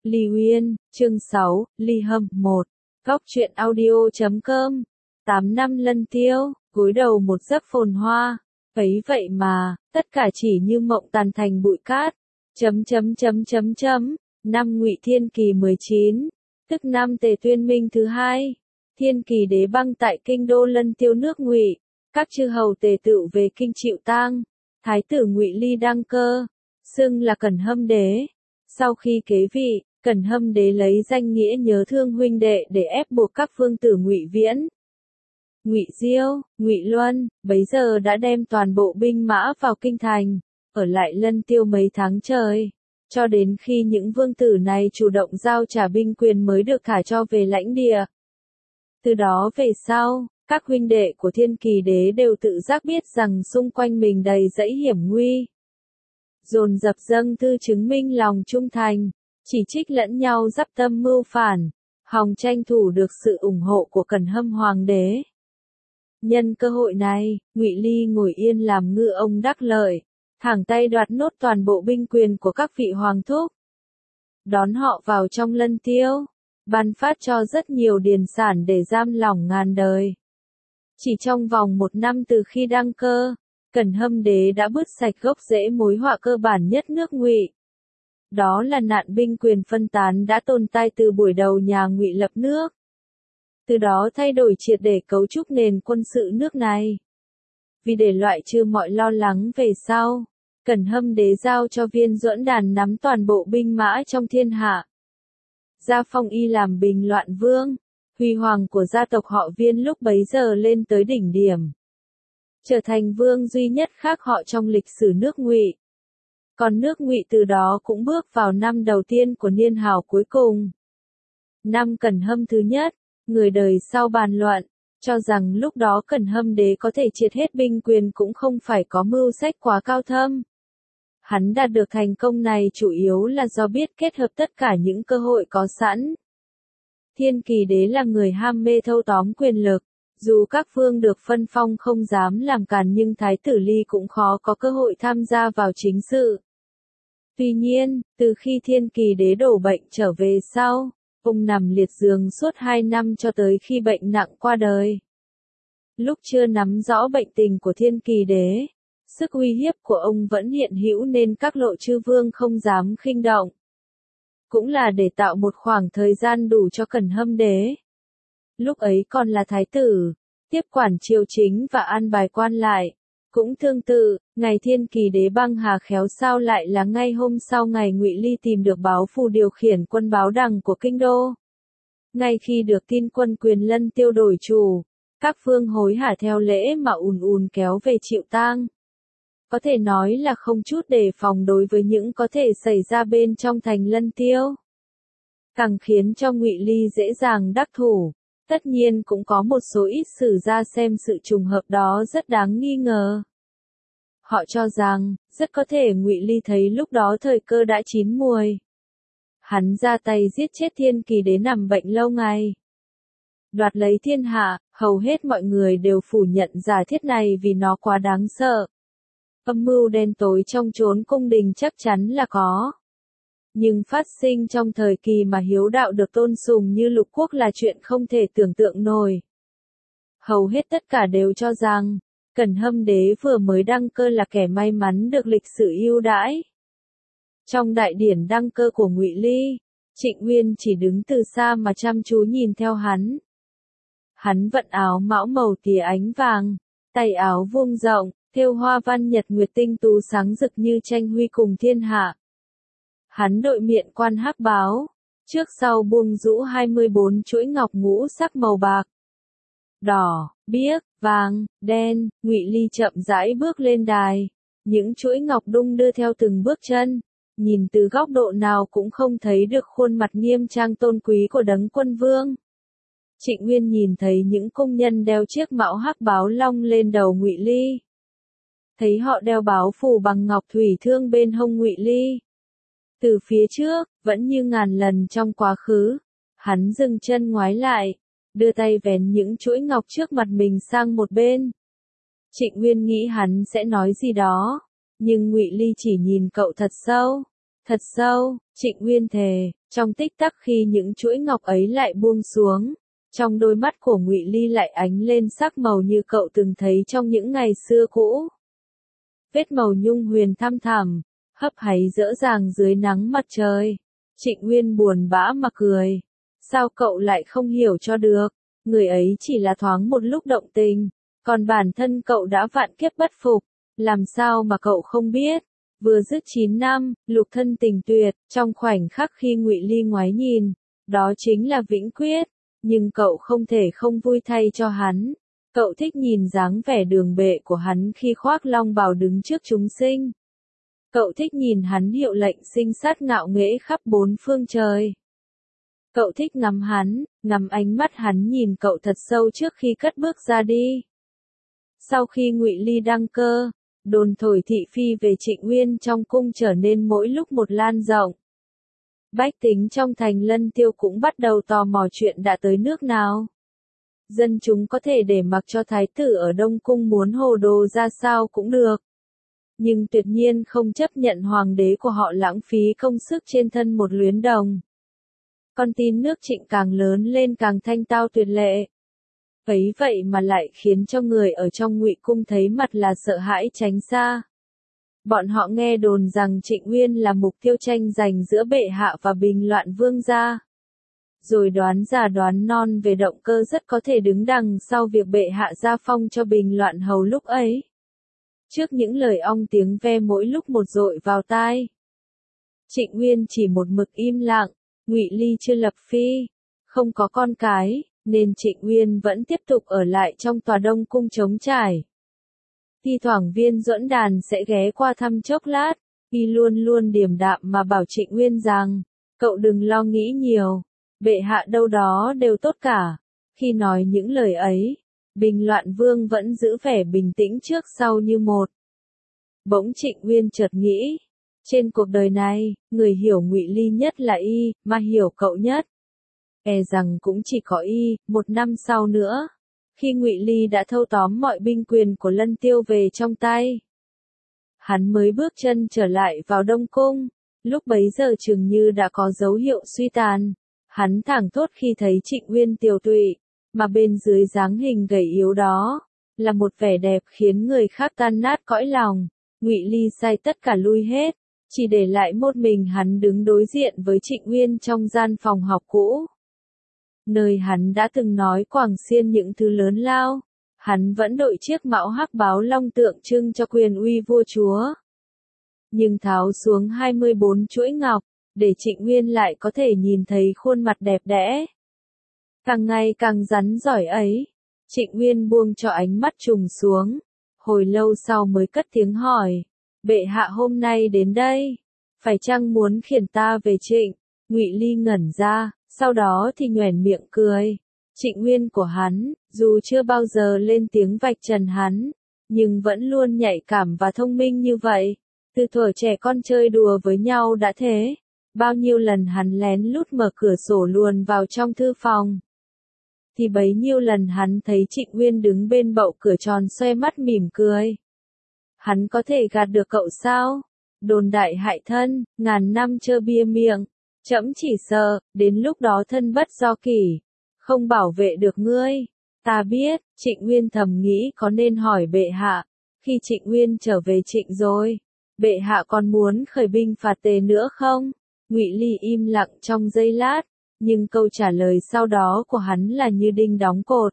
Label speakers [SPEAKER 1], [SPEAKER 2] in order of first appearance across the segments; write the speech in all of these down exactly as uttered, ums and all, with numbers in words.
[SPEAKER 1] Ly Uyên, chương sáu, Ly Hâm một. Góc truyện audio chấm com. tám năm Lân Tiêu, gối đầu một giấc phồn hoa. Ấy vậy mà, tất cả chỉ như mộng tàn thành bụi cát. Chấm chấm chấm chấm chấm. Năm Ngụy Thiên Kỳ mười chín, tức năm Tề Tuyên Minh thứ hai. Thiên Kỳ đế băng tại kinh đô Lân Tiêu nước Ngụy, các chư hầu tề tựu về kinh chịu tang. Thái tử Ngụy Ly đăng cơ, xưng là Cẩn Hâm đế. Sau khi kế vị, Cẩn Hâm đế lấy danh nghĩa nhớ thương huynh đệ để ép buộc các vương tử Ngụy Viễn, Ngụy Diêu, Ngụy Luân, bấy giờ đã đem toàn bộ binh mã vào kinh thành, ở lại Lân Tiêu mấy tháng trời, cho đến khi những vương tử này chủ động giao trả binh quyền mới được thả cho về lãnh địa. Từ đó về sau, các huynh đệ của Thiên Kỳ đế đều tự giác biết rằng xung quanh mình đầy dẫy hiểm nguy, dồn dập dâng thư chứng minh lòng trung thành, chỉ trích lẫn nhau dắp tâm mưu phản, hòng tranh thủ được sự ủng hộ của Cẩn Hâm hoàng đế. Nhân cơ hội này, Ngụy Ly ngồi yên làm ngư ông đắc lợi, thẳng tay đoạt nốt toàn bộ binh quyền của các vị hoàng thúc, đón họ vào trong Lân Tiêu, ban phát cho rất nhiều điền sản để giam lỏng ngàn đời. Chỉ trong vòng một năm từ khi đăng cơ, Cẩn Hâm đế đã bứt sạch gốc rễ mối họa cơ bản nhất nước Ngụy. Đó là nạn binh quyền phân tán đã tồn tại từ buổi đầu nhà Ngụy lập nước. Từ đó thay đổi triệt để cấu trúc nền quân sự nước này. Vì để loại trừ mọi lo lắng về sau, Cẩn Hâm đế giao cho Viên Duẫn Đàn nắm toàn bộ binh mã trong thiên hạ. Gia phong y làm bình loạn vương, huy hoàng của gia tộc họ Viên lúc bấy giờ lên tới đỉnh điểm, trở thành vương duy nhất khác họ trong lịch sử nước Ngụy. Còn nước Ngụy từ đó cũng bước vào năm đầu tiên của niên hào cuối cùng. Năm Cẩn Hâm thứ nhất, người đời sau bàn luận, cho rằng lúc đó Cẩn Hâm đế có thể triệt hết binh quyền cũng không phải có mưu sách quá cao thâm. Hắn đạt được thành công này chủ yếu là do biết kết hợp tất cả những cơ hội có sẵn. Thiên Kỳ đế là người ham mê thâu tóm quyền lực, dù các vương được phân phong không dám làm càn nhưng Thái tử Ly cũng khó có cơ hội tham gia vào chính sự. Tuy nhiên, từ khi Thiên Kỳ đế đổ bệnh trở về sau, ông nằm liệt giường suốt hai năm cho tới khi bệnh nặng qua đời. Lúc chưa nắm rõ bệnh tình của Thiên Kỳ đế, sức uy hiếp của ông vẫn hiện hữu nên các lộ chư vương không dám khinh động. Cũng là để tạo một khoảng thời gian đủ cho Cẩn Hâm đế, lúc ấy còn là thái tử, tiếp quản triều chính và an bài quan lại. Cũng tương tự, ngày Thiên Kỳ đế băng hà khéo sao lại là ngay hôm sau ngày Ngụy Ly tìm được báo phù điều khiển quân báo đằng của kinh đô. Ngay khi được tin quân quyền Lân Tiêu đổi chủ, các vương hối hả theo lễ mà ùn ùn kéo về chịu tang. Có thể nói là không chút đề phòng đối với những có thể xảy ra bên trong thành Lân Tiêu, càng khiến cho Ngụy Ly dễ dàng đắc thủ. Tất nhiên cũng có một số ít sử gia xem sự trùng hợp đó rất đáng nghi ngờ. Họ cho rằng, rất có thể Ngụy Ly thấy lúc đó thời cơ đã chín muồi. Hắn ra tay giết chết Thiên Kỳ đế nằm bệnh lâu ngày, đoạt lấy thiên hạ. Hầu hết mọi người đều phủ nhận giả thiết này vì nó quá đáng sợ. Âm mưu đen tối trong chốn cung đình chắc chắn là có. Nhưng phát sinh trong thời kỳ mà hiếu đạo được tôn sùng như lục quốc là chuyện không thể tưởng tượng nổi. Hầu hết tất cả đều cho rằng, Cẩn Hâm đế vừa mới đăng cơ là kẻ may mắn được lịch sử ưu đãi. Trong đại điển đăng cơ của Ngụy Ly, Trịnh Uyên chỉ đứng từ xa mà chăm chú nhìn theo hắn. Hắn vận áo mão màu tía ánh vàng, tay áo vuông rộng, thêu hoa văn nhật nguyệt tinh tú sáng rực như tranh huy cùng thiên hạ. Hắn đội miện quan hắc báo, trước sau buông rũ hai mươi bốn chuỗi ngọc ngũ sắc màu bạc, đỏ, biếc, vàng, đen. Ngụy Ly chậm rãi bước lên đài, những chuỗi ngọc đung đưa theo từng bước chân, nhìn từ góc độ nào cũng không thấy được khuôn mặt nghiêm trang tôn quý của đấng quân vương. Trịnh Uyên nhìn thấy những công nhân đeo chiếc mão hắc báo long lên đầu Ngụy Ly, thấy họ đeo báo phù bằng ngọc thủy thương bên hông Ngụy Ly. Từ phía trước, vẫn như ngàn lần trong quá khứ, hắn dừng chân ngoái lại, đưa tay vén những chuỗi ngọc trước mặt mình sang một bên. Trịnh Uyên nghĩ hắn sẽ nói gì đó, nhưng Ngụy Ly chỉ nhìn cậu thật sâu, Thật sâu, Trịnh Nguyên thề, trong tích tắc khi những chuỗi ngọc ấy lại buông xuống, trong đôi mắt của Ngụy Ly lại ánh lên sắc màu như cậu từng thấy trong những ngày xưa cũ. Vết màu nhung huyền thăm thẳm, hấp háy dỡ dàng dưới nắng mặt trời. Trịnh Nguyên buồn bã mà cười. Sao cậu lại không hiểu cho được, người ấy chỉ là thoáng một lúc động tình, còn bản thân cậu đã vạn kiếp bất phục, làm sao mà cậu không biết. Vừa dứt chín năm, lục thân tình tuyệt, trong khoảnh khắc khi Ngụy Ly ngoái nhìn, đó chính là vĩnh quyết, nhưng cậu không thể không vui thay cho hắn. Cậu thích nhìn dáng vẻ đường bệ của hắn khi khoác long bào đứng trước chúng sinh. Cậu thích nhìn hắn hiệu lệnh sinh sát ngạo nghễ khắp bốn phương trời. Cậu thích ngắm hắn, ngắm ánh mắt hắn nhìn cậu thật sâu trước khi cất bước ra đi. Sau khi Ngụy Ly đăng cơ, đồn thổi thị phi về Trịnh Nguyên trong cung trở nên mỗi lúc một lan rộng. Bách tính trong thành Lân Tiêu cũng bắt đầu tò mò chuyện đã tới nước nào. Dân chúng có thể để mặc cho thái tử ở Đông Cung muốn hồ đồ ra sao cũng được. Nhưng tuyệt nhiên không chấp nhận hoàng đế của họ lãng phí công sức trên thân một luyến đồng. Con tin nước Trịnh càng lớn lên càng thanh tao tuyệt lệ. Ấy vậy mà lại khiến cho người ở trong Ngụy Cung thấy mặt là sợ hãi tránh xa. Bọn họ nghe đồn rằng Trịnh Nguyên là mục tiêu tranh giành giữa bệ hạ và Bình Loạn Vương gia. Rồi đoán già đoán non về động cơ rất có thể đứng đằng sau việc bệ hạ gia phong cho Bình Loạn Hầu lúc ấy. Trước những lời ong tiếng ve mỗi lúc một dội vào tai, Trịnh Nguyên chỉ một mực im lặng. Ngụy Ly chưa lập phi, không có con cái, nên Trịnh Nguyên vẫn tiếp tục ở lại trong tòa Đông Cung trống trải. Thi thoảng Viên Duẫn Đàn sẽ ghé qua thăm chốc lát, y luôn luôn điềm đạm mà bảo Trịnh Nguyên rằng, cậu đừng lo nghĩ nhiều, bệ hạ đâu đó đều tốt cả. Khi nói những lời ấy, Bình Loạn Vương vẫn giữ vẻ bình tĩnh trước sau như một. Bỗng Trịnh Nguyên chợt nghĩ, trên cuộc đời này, người hiểu Ngụy Ly nhất là y, mà hiểu cậu nhất. E rằng cũng chỉ có y, một năm sau nữa, khi Ngụy Ly đã thâu tóm mọi binh quyền của Lân Tiêu về trong tay. Hắn mới bước chân trở lại vào Đông Cung, lúc bấy giờ chừng như đã có dấu hiệu suy tàn. Hắn thảng thốt khi thấy Trịnh Nguyên tiều tụy, mà bên dưới dáng hình gầy yếu đó, là một vẻ đẹp khiến người khác tan nát cõi lòng. Ngụy Ly sai tất cả lui hết, chỉ để lại một mình hắn đứng đối diện với Trịnh Nguyên trong gian phòng học cũ. Nơi hắn đã từng nói quảng xiên những thứ lớn lao, hắn vẫn đội chiếc mão hắc báo long tượng trưng cho quyền uy vua chúa. Nhưng tháo xuống hai mươi bốn chuỗi ngọc, để Trịnh Nguyên lại có thể nhìn thấy khuôn mặt đẹp đẽ. Càng ngày càng rắn giỏi ấy, Trịnh Nguyên buông cho ánh mắt trùng xuống, hồi lâu sau mới cất tiếng hỏi, bệ hạ hôm nay đến đây, phải chăng muốn khiển ta về Trịnh? Ngụy Ly ngẩn ra, sau đó thì nhoẻn miệng cười. Trịnh Nguyên của hắn, dù chưa bao giờ lên tiếng vạch trần hắn, nhưng vẫn luôn nhạy cảm và thông minh như vậy. Từ thuở trẻ con chơi đùa với nhau đã thế, bao nhiêu lần hắn lén lút mở cửa sổ luồn vào trong thư phòng. Thì bấy nhiêu lần hắn thấy Trịnh Nguyên đứng bên bậu cửa tròn xoe mắt mỉm cười. Hắn có thể gạt được cậu sao? Đồn đại hại thân, ngàn năm trơ bia miệng. Trẫm chỉ sợ, đến lúc đó thân bất do kỷ, không bảo vệ được ngươi. Ta biết, Trịnh Nguyên thầm nghĩ có nên hỏi bệ hạ, khi Trịnh Nguyên trở về Trịnh rồi, bệ hạ còn muốn khởi binh phạt Tề nữa không? Ngụy Ly im lặng trong giây lát, nhưng câu trả lời sau đó của hắn là như đinh đóng cột.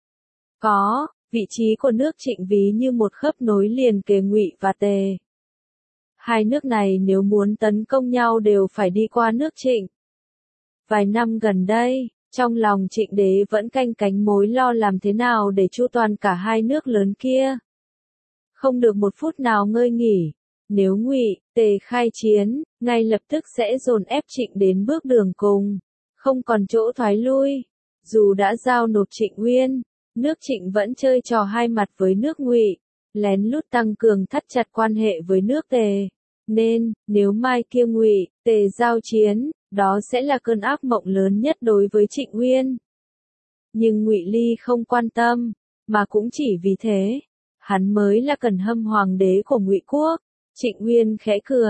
[SPEAKER 1] Có, vị trí của nước Trịnh ví như một khớp nối liền kề Ngụy và Tề. Hai nước này nếu muốn tấn công nhau đều phải đi qua nước Trịnh. Vài năm gần đây, trong lòng Trịnh đế vẫn canh cánh mối lo làm thế nào để chu toàn cả hai nước lớn kia. Không được một phút nào ngơi nghỉ. Nếu Ngụy, Tề khai chiến, ngay lập tức sẽ dồn ép Trịnh đến bước đường cùng, không còn chỗ thoái lui. Dù đã giao nộp Trịnh Nguyên, nước Trịnh vẫn chơi trò hai mặt với nước Ngụy, lén lút tăng cường thắt chặt quan hệ với nước Tề. Nên, nếu mai kia Ngụy, Tề giao chiến, đó sẽ là cơn ác mộng lớn nhất đối với Trịnh Nguyên. Nhưng Ngụy Ly không quan tâm, mà cũng chỉ vì thế, hắn mới là Cẩn Hâm hoàng đế của Ngụy quốc. Trịnh Nguyên khẽ cười,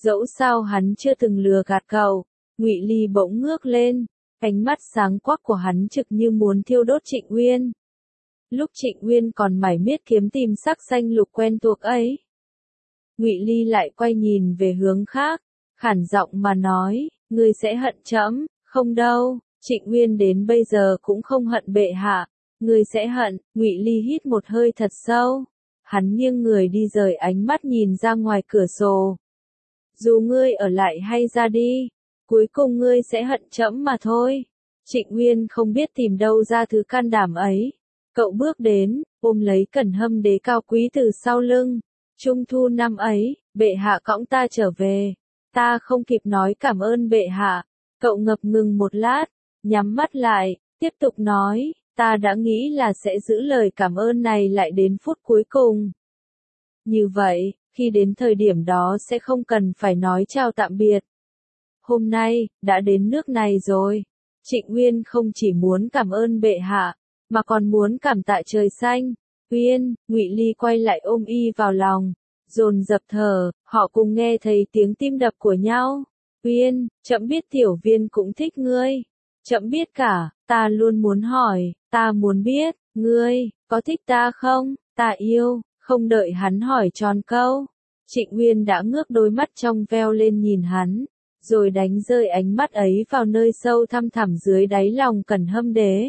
[SPEAKER 1] Dẫu sao hắn chưa từng lừa gạt cậu. Ngụy Ly bỗng ngước lên, ánh mắt sáng quắc của hắn trực như muốn thiêu đốt Trịnh Uyên. Lúc Trịnh Uyên còn mải miết kiếm tìm sắc xanh lục quen thuộc ấy. Ngụy Ly lại quay nhìn về hướng khác, khản giọng mà nói, ngươi sẽ hận trẫm, không đâu, Trịnh Uyên đến bây giờ cũng không hận bệ hạ, ngươi sẽ hận. Ngụy Ly hít một hơi thật sâu, hắn nghiêng người đi rời ánh mắt nhìn ra ngoài cửa sổ. Dù ngươi ở lại hay ra đi, cuối cùng ngươi sẽ hận trẫm mà thôi. Trịnh Uyên không biết tìm đâu ra thứ can đảm ấy. Cậu bước đến, ôm lấy Cẩn Hâm đế cao quý từ sau lưng. Trung thu năm ấy, bệ hạ cõng ta trở về. Ta không kịp nói cảm ơn bệ hạ. Cậu ngập ngừng một lát, nhắm mắt lại, tiếp tục nói, ta đã nghĩ là sẽ giữ lời cảm ơn này lại đến phút cuối cùng. Như vậy, khi đến thời điểm đó sẽ không cần phải nói chào tạm biệt. Hôm nay, đã đến nước này rồi. Trịnh Uyên không chỉ muốn cảm ơn bệ hạ, mà còn muốn cảm tạ trời xanh. Uyên, Ngụy Ly quay lại ôm y vào lòng, dồn dập thở, họ cùng nghe thấy tiếng tim đập của nhau. Uyên, trẫm biết Tiểu Viên cũng thích ngươi. Trẫm biết cả, ta luôn muốn hỏi, ta muốn biết, ngươi, có thích ta không? Ta yêu. Không đợi hắn hỏi tròn câu, Trịnh Uyên đã ngước đôi mắt trong veo lên nhìn hắn, rồi đánh rơi ánh mắt ấy vào nơi sâu thăm thẳm dưới đáy lòng Cẩn Hâm đế.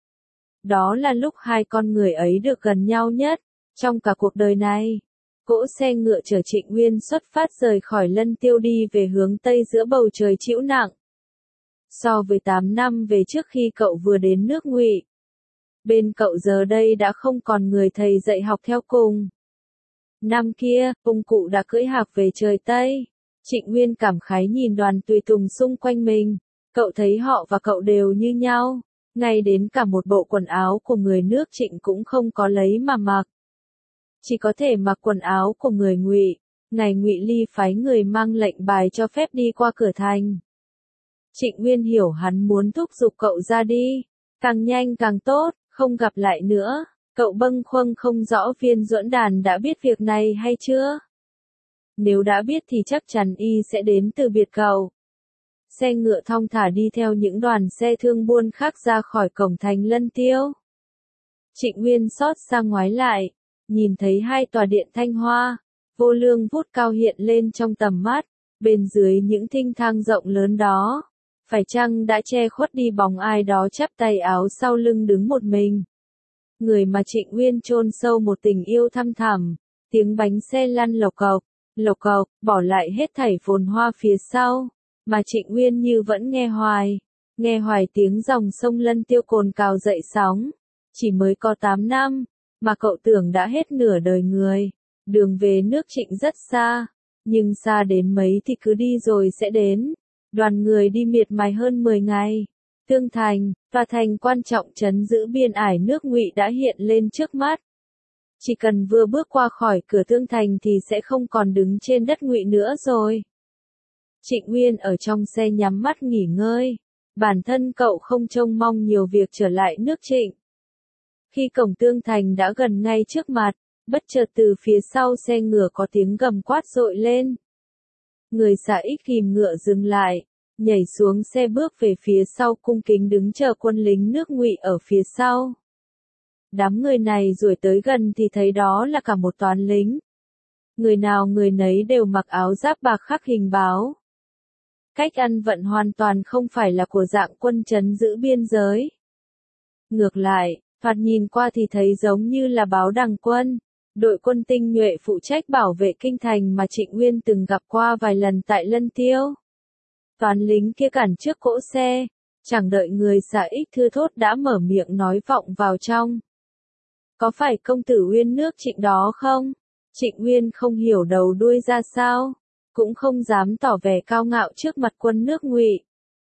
[SPEAKER 1] Đó là lúc hai con người ấy được gần nhau nhất, trong cả cuộc đời này. Cỗ xe ngựa chở Trịnh Uyên xuất phát rời khỏi Lân Tiêu đi về hướng Tây giữa bầu trời trĩu nặng. So với tám năm về trước khi cậu vừa đến nước Ngụy, bên cậu giờ đây đã không còn người thầy dạy học theo cùng. Năm kia, ông cụ đã cưỡi hạc về trời Tây. Trịnh Uyên cảm khái nhìn đoàn tùy tùng xung quanh mình. Cậu thấy họ và cậu đều như nhau. Ngay đến cả một bộ quần áo của người nước Trịnh cũng không có lấy mà mặc. Chỉ có thể mặc quần áo của người Ngụy. Ngài Ngụy Ly phái người mang lệnh bài cho phép đi qua cửa thành. Trịnh Uyên hiểu hắn muốn thúc giục cậu ra đi. Càng nhanh càng tốt, không gặp lại nữa. Cậu bâng khuâng không rõ Viên Duẫn Đàn đã biết việc này hay chưa? Nếu đã biết thì chắc chắn y sẽ đến từ biệt cậu. Xe ngựa thong thả đi theo những đoàn xe thương buôn khác ra khỏi cổng thành Lân Tiêu. Trịnh Uyên xót xa ngoái lại, nhìn thấy hai tòa điện Thanh Hoa, vô lương vút cao hiện lên trong tầm mắt, bên dưới những thinh thang rộng lớn đó. Phải chăng đã che khuất đi bóng ai đó chắp tay áo sau lưng đứng một mình? Người mà Trịnh Uyên chôn sâu một tình yêu thăm thẳm, tiếng bánh xe lăn lộc cộc, lộc cộc, bỏ lại hết thảy phồn hoa phía sau, mà Trịnh Uyên như vẫn nghe hoài, nghe hoài tiếng dòng sông Lân Tiêu cồn cào dậy sóng. Chỉ mới có tám năm, mà cậu tưởng đã hết nửa đời người, đường về nước Trịnh rất xa, nhưng xa đến mấy thì cứ đi rồi sẽ đến. Đoàn người đi miệt mài hơn mười ngày. Tương Thành, tòa thành quan trọng trấn giữ biên ải nước Ngụy đã hiện lên trước mắt. Chỉ cần vừa bước qua khỏi cửa Tương Thành thì sẽ không còn đứng trên đất Ngụy nữa rồi. Trịnh Uyên ở trong xe nhắm mắt nghỉ ngơi. Bản thân cậu không trông mong nhiều việc trở lại nước Trịnh. Khi cổng Tương Thành đã gần ngay trước mặt, bất chợt từ phía sau xe ngựa có tiếng gầm quát dội lên. Người xà ích kìm ngựa dừng lại, nhảy xuống xe bước về phía sau cung kính đứng chờ quân lính nước Ngụy ở phía sau. Đám người này rồi tới gần thì thấy đó là cả một toán lính. Người nào người nấy đều mặc áo giáp bạc khắc hình báo. Cách ăn vận hoàn toàn không phải là của dạng quân trấn giữ biên giới. Ngược lại, thoạt nhìn qua thì thấy giống như là báo đằng quân. Đội quân tinh nhuệ phụ trách bảo vệ kinh thành mà Trịnh Uyên từng gặp qua vài lần tại Lân Tiêu. Toán lính kia cản trước cỗ xe, chẳng đợi người xà ích thưa thốt đã mở miệng nói vọng vào trong. Có phải công tử Uyên nước Trịnh đó không? Trịnh Uyên không hiểu đầu đuôi ra sao, cũng không dám tỏ vẻ cao ngạo trước mặt quân nước Ngụy.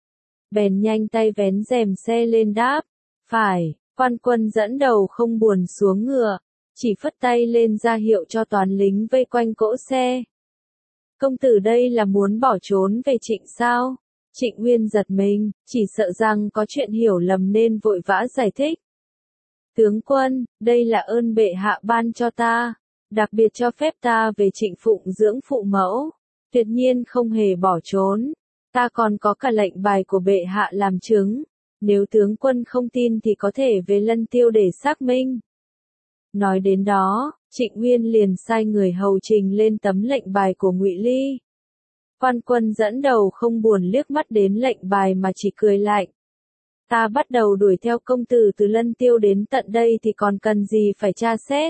[SPEAKER 1] Bèn nhanh tay vén rèm xe lên đáp, phải, quan quân dẫn đầu không buồn xuống ngựa. Chỉ phất tay lên ra hiệu cho toán lính vây quanh cỗ xe. Công tử đây là muốn bỏ trốn về Trịnh sao? Trịnh Uyên giật mình, chỉ sợ rằng có chuyện hiểu lầm nên vội vã giải thích. Tướng quân, đây là ơn bệ hạ ban cho ta, đặc biệt cho phép ta về Trịnh phụng dưỡng phụ mẫu. tuyệt nhiên không hề bỏ trốn. Ta còn có cả lệnh bài của bệ hạ làm chứng. Nếu tướng quân không tin thì có thể về Lân Tiêu để xác minh. Nói đến đó, Trịnh Nguyên liền sai người hầu trình lên tấm lệnh bài của Ngụy Ly. Quan Quân dẫn đầu không buồn liếc mắt đến lệnh bài mà chỉ cười lạnh. Ta bắt đầu đuổi theo công tử từ Lân Tiêu đến tận đây thì còn cần gì phải tra xét.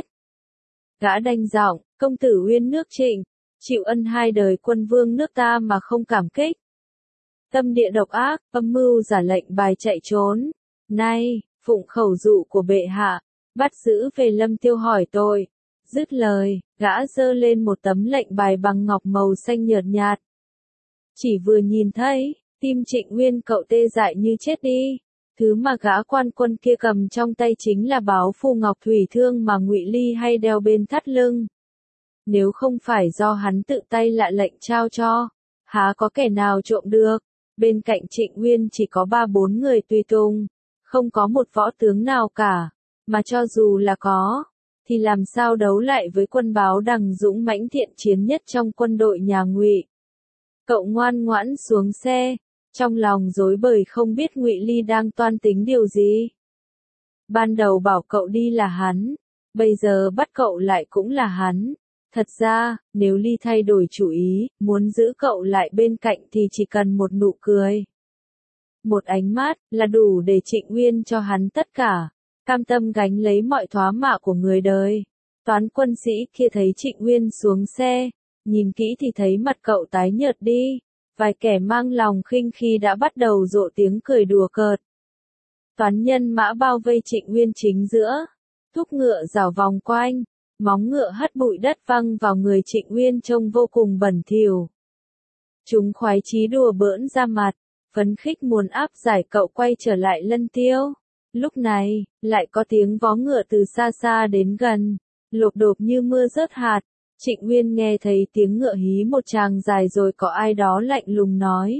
[SPEAKER 1] Gã đanh giọng, công tử uyên nước Trịnh, chịu ân hai đời quân vương nước ta mà không cảm kích. Tâm địa độc ác, âm mưu giả lệnh bài chạy trốn. Nay, phụng khẩu dụ của bệ hạ, bắt giữ về Lâm Tiêu hỏi tội. Dứt lời, gã giơ lên một tấm lệnh bài bằng ngọc màu xanh nhợt nhạt. Chỉ vừa nhìn thấy, tim Trịnh Nguyên cậu tê dại như chết đi. Thứ mà gã quan quân kia cầm trong tay chính là báo phù ngọc thủy thương mà Ngụy Ly hay đeo bên thắt lưng. Nếu không phải do hắn tự tay lạ lệnh trao cho, há có kẻ nào trộm được. Bên cạnh Trịnh Nguyên chỉ có ba bốn người tùy tùng, không có một võ tướng nào cả, mà cho dù là có, thì làm sao đấu lại với quân báo đằng dũng mãnh thiện chiến nhất trong quân đội nhà Ngụy. Cậu ngoan ngoãn xuống xe, trong lòng rối bời không biết Ngụy Ly đang toan tính điều gì. Ban đầu bảo cậu đi là hắn, bây giờ bắt cậu lại cũng là hắn. Thật ra, nếu Ly thay đổi chủ ý, muốn giữ cậu lại bên cạnh thì chỉ cần một nụ cười. Một ánh mắt, là đủ để Trịnh Nguyên cho hắn tất cả, cam tâm gánh lấy mọi thoá mạ của người đời. Toán quân sĩ kia thấy Trịnh Nguyên xuống xe, nhìn kỹ thì thấy mặt cậu tái nhợt đi, vài kẻ mang lòng khinh khi đã bắt đầu rộ tiếng cười đùa cợt. Toán nhân mã bao vây Trịnh Nguyên chính giữa, thúc ngựa rảo vòng quanh. Móng ngựa hất bụi đất văng vào người Trịnh Nguyên trông vô cùng bẩn thỉu. Chúng khoái chí đùa bỡn ra mặt, phấn khích muốn áp giải cậu quay trở lại Lân Tiêu. Lúc này, lại có tiếng vó ngựa từ xa xa đến gần, lộp độp như mưa rớt hạt. Trịnh Nguyên nghe thấy tiếng ngựa hí một tràng dài rồi có ai đó lạnh lùng nói.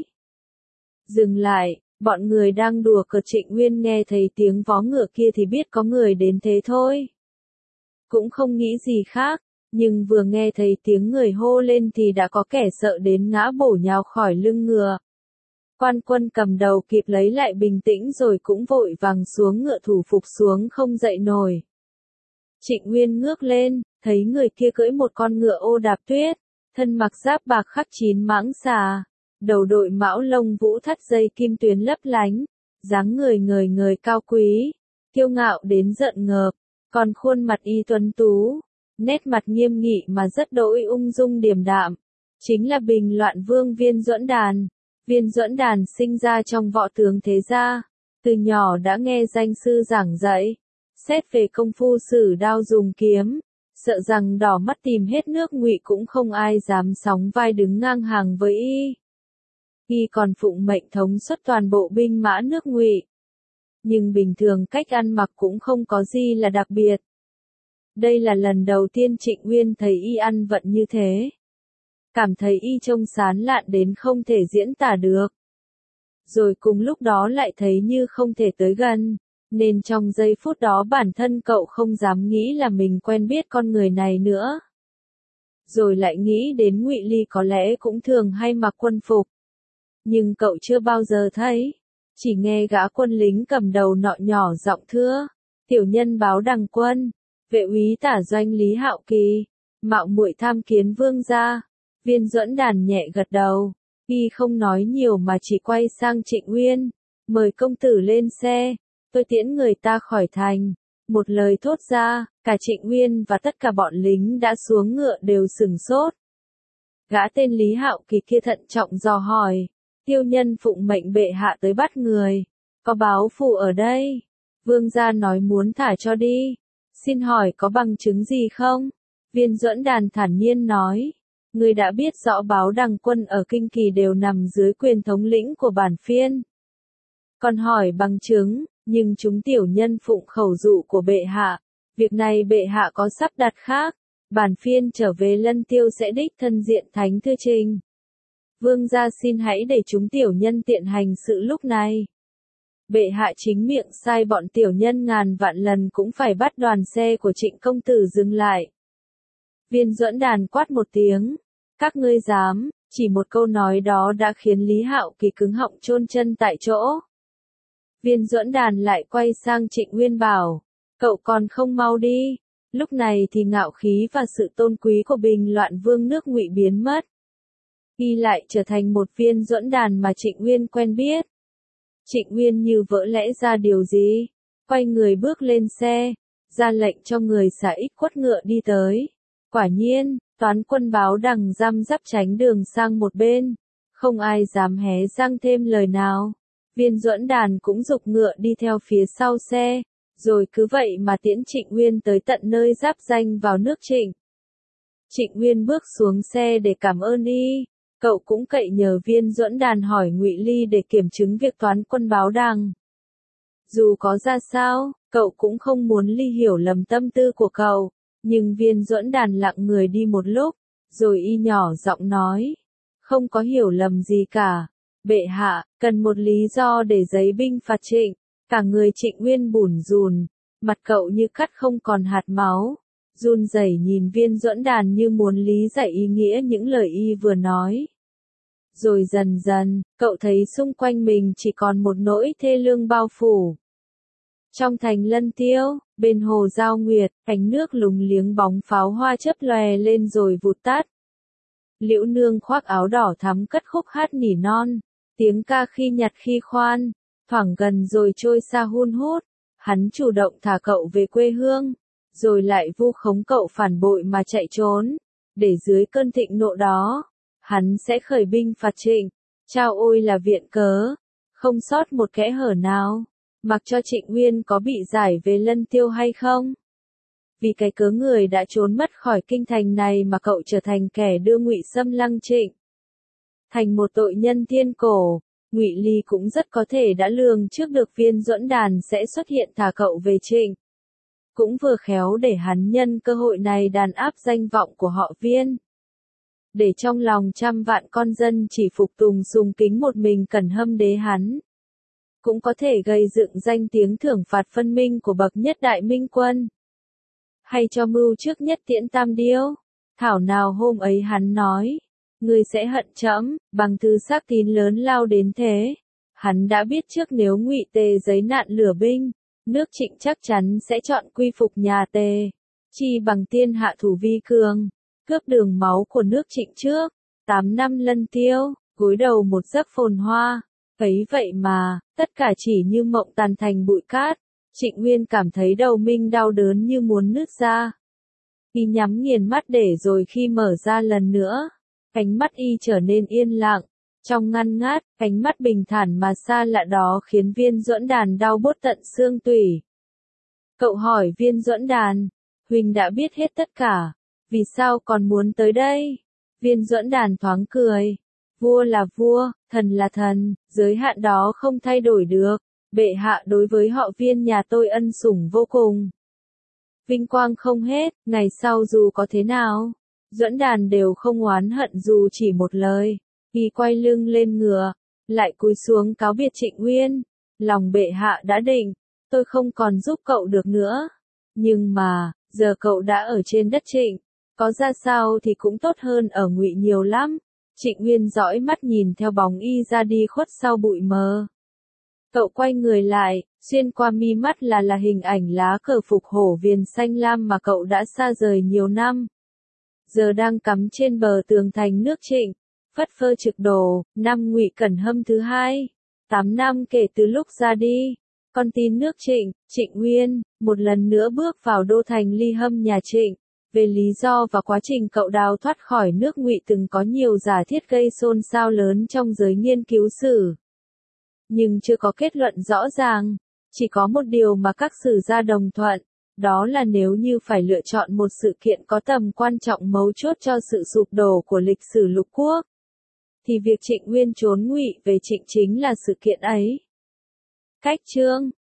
[SPEAKER 1] Dừng lại, bọn người đang đùa cợt. Trịnh Nguyên nghe thấy tiếng vó ngựa kia thì biết có người đến thế thôi. Cũng không nghĩ gì khác, nhưng vừa nghe thấy tiếng người hô lên thì đã có kẻ sợ đến ngã bổ nhào khỏi lưng ngựa. Quan Quân cầm đầu kịp lấy lại bình tĩnh rồi cũng vội vàng xuống ngựa thủ phục xuống không dậy nổi. Trịnh Nguyên ngước lên, thấy người kia cưỡi một con ngựa ô đạp tuyết, thân mặc giáp bạc khắc chín mãng xà, đầu đội mão lông vũ thắt dây kim tuyến lấp lánh, dáng người ngời ngời cao quý, kiêu ngạo đến giận ngợp. Còn khuôn mặt y tuấn tú, nét mặt nghiêm nghị mà rất đỗi ung dung điềm đạm, chính là Bình Loạn Vương Viên Duẫn Đàn. Viên Duẫn Đàn sinh ra trong võ tướng thế gia, từ nhỏ đã nghe danh sư giảng dạy, xét về công phu sử đao dùng kiếm, sợ rằng đỏ mắt tìm hết nước Ngụy cũng không ai dám sóng vai đứng ngang hàng với y. Y còn phụng mệnh thống suất toàn bộ binh mã nước Ngụy. Nhưng bình thường cách ăn mặc cũng không có gì là đặc biệt. Đây là lần đầu tiên Trịnh Nguyên thấy y ăn vận như thế. Cảm thấy y trông sán lạn đến không thể diễn tả được. Rồi cùng lúc đó lại thấy như không thể tới gần, nên trong giây phút đó bản thân cậu không dám nghĩ là mình quen biết con người này nữa. Rồi lại nghĩ đến Ngụy Ly có lẽ cũng thường hay mặc quân phục. Nhưng cậu chưa bao giờ thấy. Chỉ nghe gã quân lính cầm đầu nọ nhỏ giọng thưa, tiểu nhân báo đằng quân, vệ úy tả doanh Lý Hạo Kỳ, mạo muội tham kiến vương gia. Viên Duẫn Đàn nhẹ gật đầu, y không nói nhiều mà chỉ quay sang Trịnh Nguyên, mời công tử lên xe, tôi tiễn người ta khỏi thành. Một lời thốt ra, cả Trịnh Nguyên và tất cả bọn lính đã xuống ngựa đều sửng sốt. Gã tên Lý Hạo Kỳ kia thận trọng dò hỏi. Tiêu nhân phụng mệnh bệ hạ tới bắt người, có báo phù ở đây. Vương gia nói muốn thả cho đi, xin hỏi có bằng chứng gì không? Viên Duẫn Đàn thản nhiên nói, người đã biết rõ báo đằng quân ở Kinh Kỳ đều nằm dưới quyền thống lĩnh của bản phiên. Còn hỏi bằng chứng, nhưng chúng tiểu nhân phụng khẩu dụ của bệ hạ, việc này bệ hạ có sắp đặt khác, bản phiên trở về Lân Tiêu sẽ đích thân diện thánh thư trình. Vương gia xin hãy để chúng tiểu nhân tiện hành sự lúc này. Bệ hạ chính miệng sai bọn tiểu nhân ngàn vạn lần cũng phải bắt đoàn xe của Trịnh công tử dừng lại. Viên Duẫn Đàn quát một tiếng, các ngươi dám, Chỉ một câu nói đó đã khiến Lý Hạo Kỳ cứng họng chôn chân tại chỗ. Viên Duẫn Đàn lại quay sang Trịnh Nguyên bảo, cậu còn không mau đi. Lúc này thì ngạo khí và sự tôn quý của Bình Loạn Vương nước Ngụy biến mất. Y lại trở thành một Viên Duẫn Đàn mà Trịnh Nguyên quen biết. Trịnh Nguyên như vỡ lẽ ra điều gì, quay người bước lên xe, ra lệnh cho người xả ích quất ngựa đi tới. Quả nhiên, toán quân báo đằng răm rắp tránh đường sang một bên, không ai dám hé răng thêm lời nào. Viên Duẫn Đàn cũng giục ngựa đi theo phía sau xe, rồi cứ vậy mà tiễn Trịnh Nguyên tới tận nơi giáp ranh vào nước Trịnh. Trịnh Nguyên bước xuống xe để cảm ơn y, cậu cũng cậy nhờ Viên Duẫn Đàn hỏi Ngụy Ly để kiểm chứng việc toán quân báo đằng. Dù có ra sao, cậu cũng không muốn Ly hiểu lầm tâm tư của cậu, nhưng Viên Duẫn Đàn lặng người đi một lúc, rồi y nhỏ giọng nói, không có hiểu lầm gì cả. Bệ hạ, cần một lý do để giấy binh phạt Trịnh. Cả người Trịnh Nguyên bủn rùn, mặt cậu như cắt không còn hạt máu, run rẩy nhìn Viên Duẫn Đàn như muốn lý giải ý nghĩa những lời y vừa nói. Rồi dần dần, cậu thấy xung quanh mình chỉ còn một nỗi thê lương bao phủ. Trong thành Lân Tiêu, bên hồ Giao Nguyệt, ánh nước lúng liếng bóng pháo hoa chớp lòe lên rồi vụt tắt. Liễu Nương khoác áo đỏ thắm cất khúc hát nỉ non, tiếng ca khi nhặt khi khoan, thoảng gần rồi trôi xa hun hút. Hắn chủ động thả cậu về quê hương, rồi lại vu khống cậu phản bội mà chạy trốn, để dưới cơn thịnh nộ đó, hắn sẽ khởi binh phạt Trịnh. Chao ôi là viện cớ, không sót một kẽ hở nào, mặc cho Trịnh Nguyên có bị giải về Lân Tiêu hay không. Vì cái cớ người đã trốn mất khỏi kinh thành này mà cậu trở thành kẻ đưa Ngụy xâm lăng Trịnh thành một tội nhân thiên cổ. Ngụy Ly cũng rất có thể đã lường trước được Viên Duẫn Đàn sẽ xuất hiện thả cậu về Trịnh. Cũng vừa khéo để hắn nhân cơ hội này đàn áp danh vọng của họ Viên. Để trong lòng trăm vạn con dân chỉ phục tùng sùng kính một mình Cẩn Hâm đế hắn. Cũng có thể gây dựng danh tiếng thưởng phạt phân minh của bậc nhất đại minh quân. Hay cho mưu trước nhất tiễn tam điêu. Thảo nào hôm ấy hắn nói, ngươi sẽ hận trẫm, bằng thư xác tín lớn lao đến thế. Hắn đã biết trước nếu Ngụy Tề giấy nạn lửa binh, nước Trịnh chắc chắn sẽ chọn quy phục nhà Tề. Chi bằng tiên hạ thủ vi cường, cướp đường máu của nước Trịnh trước. Tám năm Lân Tiêu, gối đầu một giấc phồn hoa. Ấy vậy mà, tất cả chỉ như mộng tàn thành bụi cát. Trịnh Nguyên cảm thấy đầu mình đau đớn như muốn nứt ra. Y nhắm nghiền mắt để rồi khi mở ra lần nữa, ánh mắt y trở nên yên lặng, trong ngăn ngát, ánh mắt bình thản mà xa lạ đó khiến Viên Duẫn Đàn đau buốt tận xương tủy. Cậu hỏi Viên Duẫn Đàn, huynh đã biết hết tất cả, vì sao còn muốn tới đây? Viên Duẫn Đàn thoáng cười, vua là vua, thần là thần, giới hạn đó không thay đổi được. Bệ hạ đối với họ Viên nhà tôi ân sủng vô cùng. Vinh quang không hết, ngày sau dù có thế nào, Duẫn Đàn đều không oán hận dù chỉ một lời. Y quay lưng lên ngựa, lại cúi xuống cáo biệt Trịnh Nguyên. Lòng bệ hạ đã định, tôi không còn giúp cậu được nữa. Nhưng mà, giờ cậu đã ở trên đất Trịnh, có ra sao thì cũng tốt hơn ở Ngụy nhiều lắm. Trịnh Nguyên dõi mắt nhìn theo bóng y ra đi khuất sau bụi mờ. Cậu quay người lại, xuyên qua mi mắt là là hình ảnh lá cờ phục hổ viền xanh lam mà cậu đã xa rời nhiều năm. Giờ đang cắm trên bờ tường thành nước Trịnh, phất phơ trực đổ, năm Ngụy Cẩn Hâm thứ hai. Tám năm kể từ lúc ra đi, con tin nước Trịnh, Trịnh Nguyên, một lần nữa bước vào đô thành Ly Hâm nhà Trịnh. Về lý do và quá trình cậu đào thoát khỏi nước Ngụy từng có nhiều giả thiết gây xôn xao lớn trong giới nghiên cứu sử. Nhưng chưa có kết luận rõ ràng, chỉ có một điều mà các sử gia đồng thuận, đó là nếu như phải lựa chọn một sự kiện có tầm quan trọng mấu chốt cho sự sụp đổ của lịch sử lục quốc, thì việc Trịnh Nguyên trốn Ngụy về Trịnh chính là sự kiện ấy. Cách chương